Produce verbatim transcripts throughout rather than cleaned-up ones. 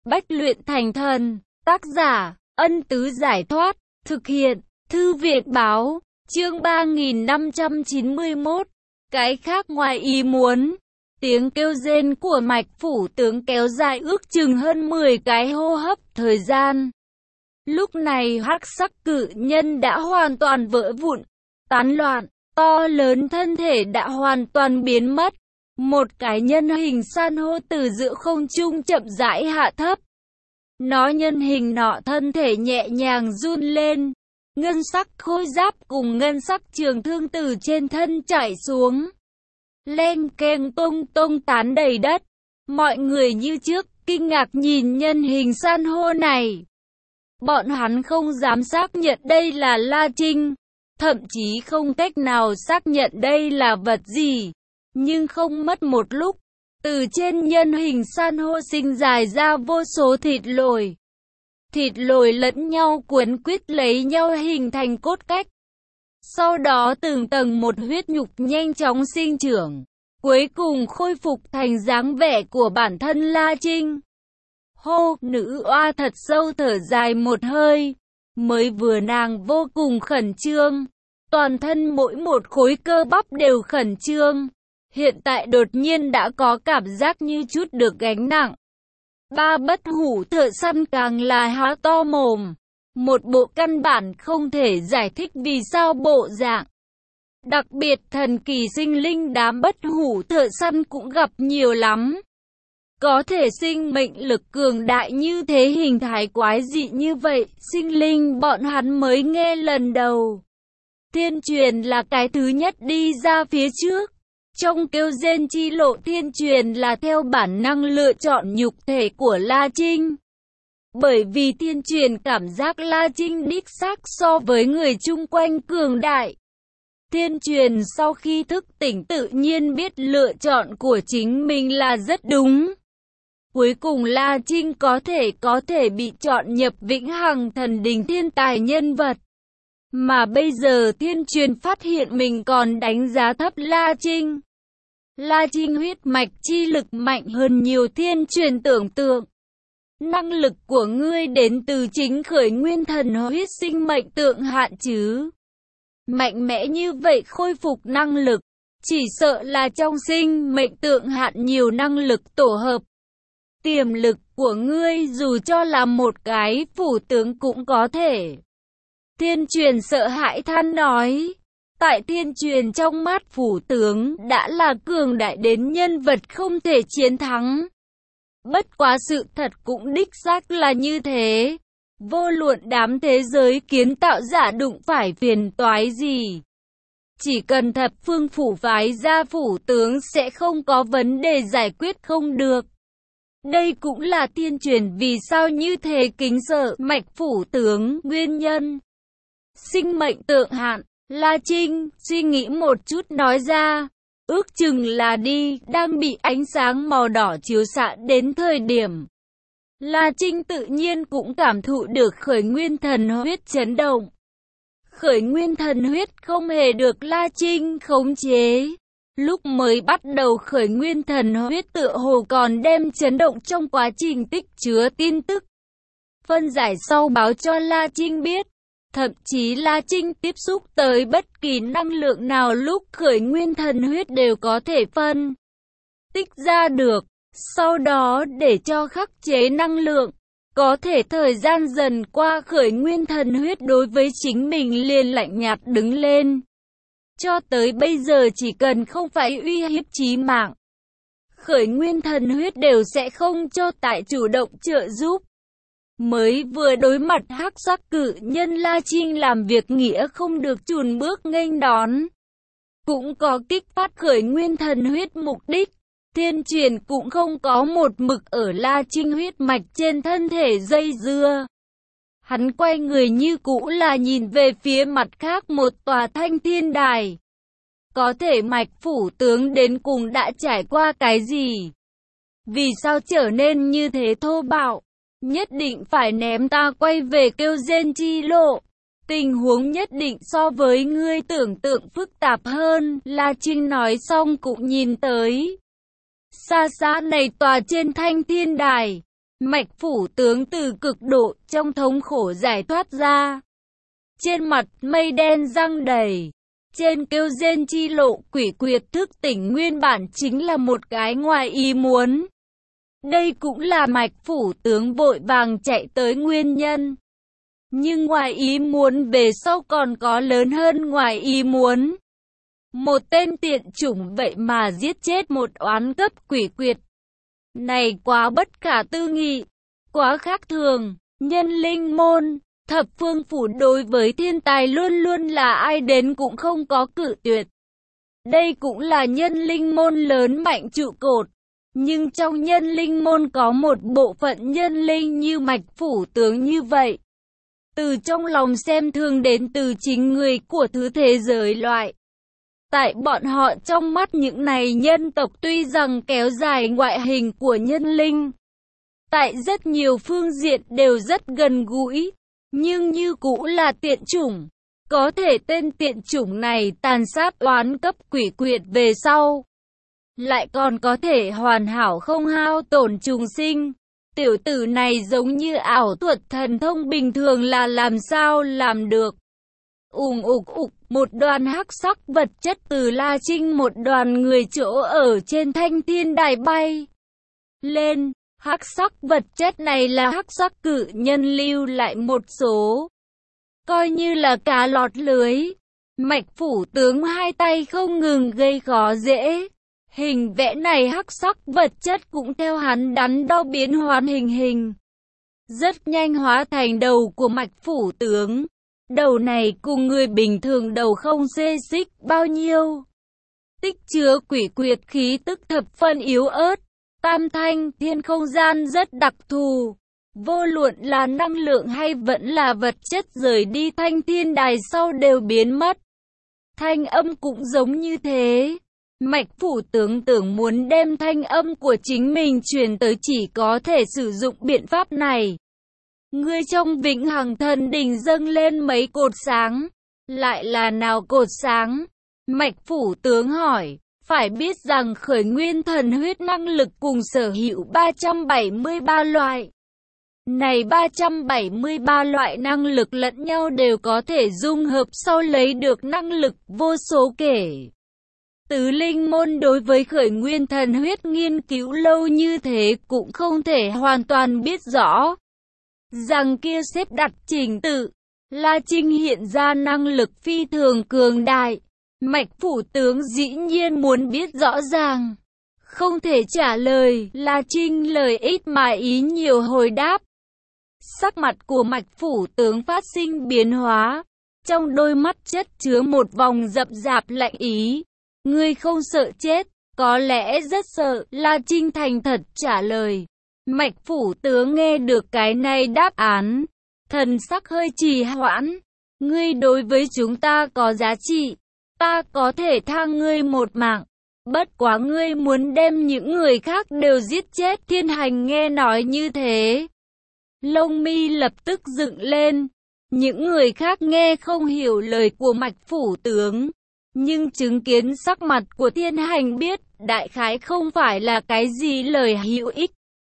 bách luyện thành thần. Tác giả, Ân Tứ Giải Thoát. Thực hiện, Thư viện Báo. Chương ba nghìn năm trăm chín mươi mốt. Cái khác ngoài ý muốn. Tiếng kêu rên của Mạch Phủ Tướng kéo dài ước chừng hơn mười cái hô hấp thời gian. Lúc này hắc sắc cự nhân đã hoàn toàn vỡ vụn, tán loạn, to lớn thân thể đã hoàn toàn biến mất. Một cái nhân hình san hô từ giữa không trung chậm rãi hạ thấp. Nó nhân hình nọ thân thể nhẹ nhàng run lên. Ngân sắc khôi giáp cùng ngân sắc trường thương từ trên thân chảy xuống. Len keng tông tông tán đầy đất. Mọi người như trước, kinh ngạc nhìn nhân hình san hô này. Bọn hắn không dám xác nhận đây là La Trinh. Thậm chí không cách nào xác nhận đây là vật gì. Nhưng không mất một lúc, từ trên nhân hình san hô sinh dài ra vô số thịt lồi. Thịt lồi lẫn nhau cuốn quýt lấy nhau hình thành cốt cách. Sau đó từng tầng một huyết nhục nhanh chóng sinh trưởng, cuối cùng khôi phục thành dáng vẻ của bản thân La Trinh. Hô, nữ oa thật sâu thở dài một hơi. Mới vừa nàng vô cùng khẩn trương, toàn thân mỗi một khối cơ bắp đều khẩn trương. Hiện tại đột nhiên đã có cảm giác như chút được gánh nặng. Ba bất hủ thợ săn càng là há to mồm. Một bộ căn bản không thể giải thích vì sao bộ dạng. Đặc biệt thần kỳ sinh linh đám bất hủ thợ săn cũng gặp nhiều lắm. Có thể sinh mệnh lực cường đại như thế, hình thái quái dị như vậy, sinh linh bọn hắn mới nghe lần đầu. Thiên truyền là cái thứ nhất đi ra phía trước. Trong kêu rên chi lộ, thiên truyền là theo bản năng lựa chọn nhục thể của La Trinh. Bởi vì thiên truyền cảm giác La Trinh đích xác so với người chung quanh cường đại. Thiên truyền sau khi thức tỉnh tự nhiên biết lựa chọn của chính mình là rất đúng. Cuối cùng La Trinh có thể có thể bị chọn nhập vĩnh hằng thần đình thiên tài nhân vật. Mà bây giờ thiên truyền phát hiện mình còn đánh giá thấp La Trinh. La Trinh huyết mạch chi lực mạnh hơn nhiều thiên truyền tưởng tượng. Năng lực của ngươi đến từ chính khởi nguyên thần huyết sinh mệnh tượng hạn chứ. Mạnh mẽ như vậy khôi phục năng lực, chỉ sợ là trong sinh mệnh tượng hạn nhiều năng lực tổ hợp. Tiềm lực của ngươi dù cho là một cái phủ tướng cũng có thể. Thiên truyền sợ hãi than nói. Tại thiên truyền trong mắt phủ tướng đã là cường đại đến nhân vật không thể chiến thắng. Bất quá sự thật cũng đích xác là như thế. Vô luận đám thế giới kiến tạo giả đụng phải phiền toái gì, chỉ cần thập phương phủ phái ra phủ tướng sẽ không có vấn đề giải quyết không được. Đây cũng là thiên truyền vì sao như thế kính sợ mạch phủ tướng nguyên nhân. Sinh mệnh tượng hạn. La Trinh suy nghĩ một chút nói ra, ước chừng là đi, đang bị ánh sáng màu đỏ chiếu xạ đến thời điểm. La Trinh tự nhiên cũng cảm thụ được khởi nguyên thần huyết chấn động. Khởi nguyên thần huyết không hề được La Trinh khống chế. Lúc mới bắt đầu khởi nguyên thần huyết tựa hồ còn đem chấn động trong quá trình tích chứa tin tức. Phân giải sau báo cho La Trinh biết. Thậm chí La Trinh tiếp xúc tới bất kỳ năng lượng nào lúc khởi nguyên thần huyết đều có thể phân tích ra được. Sau đó để cho khắc chế năng lượng, có thể thời gian dần qua khởi nguyên thần huyết đối với chính mình liền lạnh nhạt đứng lên. Cho tới bây giờ chỉ cần không phải uy hiếp chí mạng, khởi nguyên thần huyết đều sẽ không cho tại chủ động trợ giúp. Mới vừa đối mặt hắc sắc cự nhân, La Trinh làm việc nghĩa không được chùn bước nghênh đón. Cũng có kích phát khởi nguyên thần huyết mục đích. Thiên truyền cũng không có một mực ở La Trinh huyết mạch trên thân thể dây dưa. Hắn quay người như cũ là nhìn về phía mặt khác một tòa thanh thiên đài. Có thể mạch phủ tướng đến cùng đã trải qua cái gì? Vì sao trở nên như thế thô bạo? Nhất định phải ném ta quay về kêu rên chi lộ. Tình huống nhất định so với ngươi tưởng tượng phức tạp hơn. La Trinh nói xong cũng nhìn tới xa xa này tòa trên thanh thiên đài. Mạch phủ tướng từ cực độ trong thống khổ giải thoát ra. Trên mặt mây đen răng đầy. Trên kêu rên chi lộ quỷ quyệt thức tỉnh nguyên bản chính là một cái ngoài ý muốn. Đây cũng là mạch phủ tướng vội vàng chạy tới nguyên nhân. Nhưng ngoài ý muốn về sau còn có lớn hơn ngoài ý muốn. Một tên tiện chủng vậy mà giết chết một oán cấp quỷ quyệt. Này quá bất khả tư nghị, quá khác thường. Nhân linh môn, thập phương phủ đối với thiên tài luôn luôn là ai đến cũng không có cự tuyệt. Đây cũng là nhân linh môn lớn mạnh trụ cột. Nhưng trong nhân linh môn có một bộ phận nhân linh như mạch phủ tướng như vậy. Từ trong lòng xem thường đến từ chính người của thứ thế giới loại. Tại bọn họ trong mắt những này nhân tộc tuy rằng kéo dài ngoại hình của nhân linh. Tại rất nhiều phương diện đều rất gần gũi. Nhưng như cũ là tiện chủng. Có thể tên tiện chủng này tàn sát oán cấp quỷ quyệt về sau. Lại còn có thể hoàn hảo không hao tổn trùng sinh. Tiểu tử này giống như ảo thuật thần thông bình thường là làm sao làm được. Ùng ục ục, một đoàn hắc sắc vật chất từ La Trinh một đoàn người chỗ ở trên thanh thiên đài bay lên. Hắc sắc vật chất này là hắc sắc cự nhân lưu lại một số. Coi như là cá lọt lưới. Mạch phủ tướng hai tay không ngừng gây khó dễ. Hình vẽ này hắc sắc vật chất cũng theo hắn đắn đo biến hóa hình hình. Rất nhanh hóa thành đầu của mạch phủ tướng. Đầu này cùng người bình thường đầu không xê xích bao nhiêu. Tích chứa quỷ quyệt khí tức thập phân yếu ớt. Tam thanh thiên không gian rất đặc thù. Vô luận là năng lượng hay vẫn là vật chất rời đi thanh thiên đài sau đều biến mất. Thanh âm cũng giống như thế. Mạch phủ tướng tưởng muốn đem thanh âm của chính mình truyền tới chỉ có thể sử dụng biện pháp này. Ngươi trong vĩnh hằng thần đỉnh dâng lên mấy cột sáng. Lại là nào cột sáng? Mạch phủ tướng hỏi. Phải biết rằng khởi nguyên thần huyết năng lực cùng sở hữu ba trăm bảy mươi ba loại. Này ba trăm bảy mươi ba loại năng lực lẫn nhau đều có thể dung hợp sau lấy được năng lực vô số kể. Tứ linh môn đối với khởi nguyên thần huyết nghiên cứu lâu như thế cũng không thể hoàn toàn biết rõ. Rằng kia xếp đặt trình tự, La Trinh hiện ra năng lực phi thường cường đại. Mạch phủ tướng dĩ nhiên muốn biết rõ ràng. Không thể trả lời, La Trinh lời ít mà ý nhiều hồi đáp. Sắc mặt của mạch phủ tướng phát sinh biến hóa. Trong đôi mắt chất chứa một vòng rậm rạp lạnh ý. Ngươi không sợ chết, có lẽ rất sợ, La Trinh thành thật trả lời. Mạch phủ tướng nghe được cái này đáp án. Thần sắc hơi trì hoãn. Ngươi đối với chúng ta có giá trị. Ta có thể tha ngươi một mạng. Bất quá ngươi muốn đem những người khác đều giết chết. Thiên Hành nghe nói như thế. Lông mi lập tức dựng lên. Những người khác nghe không hiểu lời của mạch phủ tướng. Nhưng chứng kiến sắc mặt của Thiên Hành biết đại khái không phải là cái gì lời hữu ích.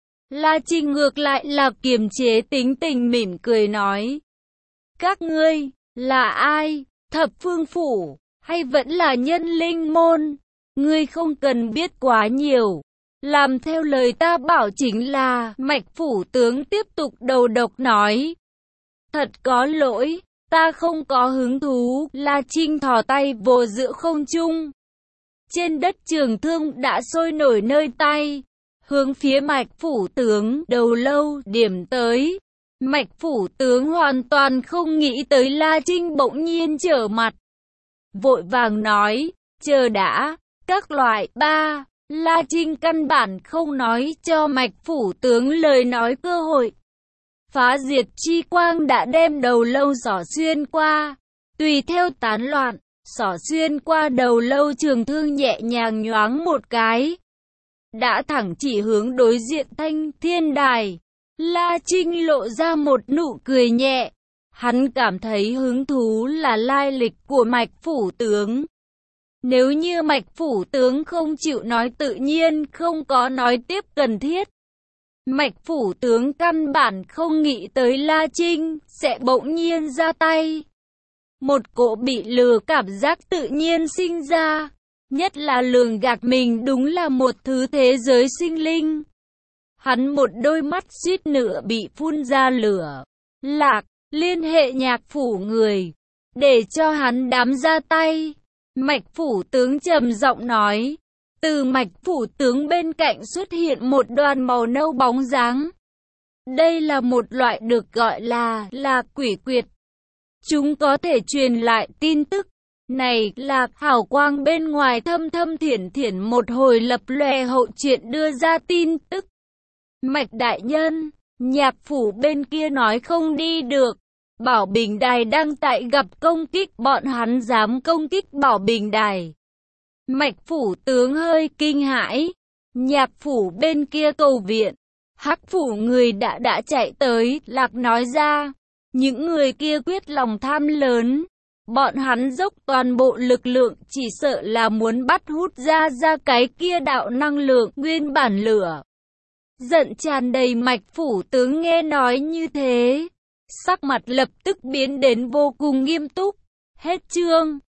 La Trinh ngược lại là kiềm chế tính tình mỉm cười nói. Các ngươi, là ai? Thập phương phủ, hay vẫn là nhân linh môn? Ngươi không cần biết quá nhiều. Làm theo lời ta bảo chính là, mạch phủ tướng tiếp tục đầu độc nói. Thật có lỗi, ta không có hứng thú. La Trinh thò tay vồ giữa không trung. Trên đất trường thương đã sôi nổi nơi tay. Hướng phía mạch phủ tướng đầu lâu điểm tới. Mạch phủ tướng hoàn toàn không nghĩ tới La Trinh bỗng nhiên trở mặt. Vội vàng nói, chờ đã, các loại ba. La Trinh căn bản không nói cho mạch phủ tướng lời nói cơ hội. Phá diệt chi quang đã đem đầu lâu xỏ xuyên qua. Tùy theo tán loạn, xỏ xuyên qua đầu lâu trường thương nhẹ nhàng nhoáng một cái. Đã thẳng chỉ hướng đối diện thanh thiên đài. La Trinh lộ ra một nụ cười nhẹ. Hắn cảm thấy hứng thú là lai lịch của mạch phủ tướng. Nếu như mạch phủ tướng không chịu nói tự nhiên không có nói tiếp cần thiết. Mạch phủ tướng căn bản không nghĩ tới La Trinh sẽ bỗng nhiên ra tay. Một cỗ bị lừa cảm giác tự nhiên sinh ra, nhất là lường gạt mình đúng là một thứ thế giới sinh linh. Hắn một đôi mắt suýt nữa bị phun ra lửa. Lạc, liên hệ Nhạc phủ người, để cho hắn đám ra tay. Mạch phủ tướng trầm giọng nói. Từ mạch phủ tướng bên cạnh xuất hiện một đoàn màu nâu bóng dáng. Đây là một loại được gọi là là quỷ quyệt. Chúng có thể truyền lại tin tức. Này là hào quang bên ngoài thâm thâm thiển thiển một hồi lập lòe hậu chuyện đưa ra tin tức. Mạch đại nhân, Nhạc phủ bên kia nói không đi được. Bảo Bình Đài đang tại gặp công kích, bọn hắn dám công kích Bảo Bình Đài. Mạch phủ tướng hơi kinh hãi. Nhạc phủ bên kia cầu viện. Hắc phủ người đã đã chạy tới. Lạc nói ra. Những người kia quyết lòng tham lớn. Bọn hắn dốc toàn bộ lực lượng, chỉ sợ là muốn bắt hút ra ra cái kia đạo năng lượng nguyên bản lửa. Giận tràn đầy. Mạch phủ tướng nghe nói như thế, sắc mặt lập tức biến đến vô cùng nghiêm túc. Hết chương.